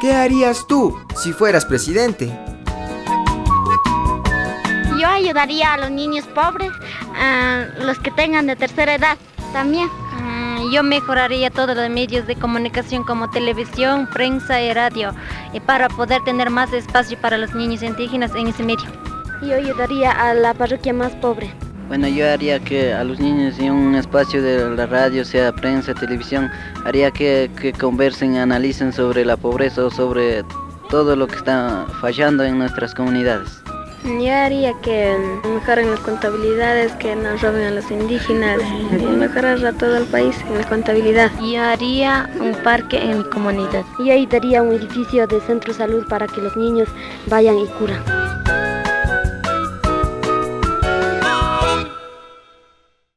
¿Qué harías tú si fueras presidente? Yo ayudaría a los niños pobres, a los que tengan de tercera edad también. Yo mejoraría todos los medios de comunicación como televisión, prensa y radio, y para poder tener más espacio para los niños indígenas en ese medio. Yo ayudaría a la parroquia más pobre. Bueno, yo haría que a los niños en un espacio de la radio, sea prensa, televisión, haría que conversen, analicen sobre la pobreza o sobre todo lo que está fallando en nuestras comunidades. Yo haría que mejoren las contabilidades, que no roben a los indígenas y mejorar a todo el país en la contabilidad. Yo haría un parque en mi comunidad. Yo ayudaría a un edificio de centro de salud para que los niños vayan y curan.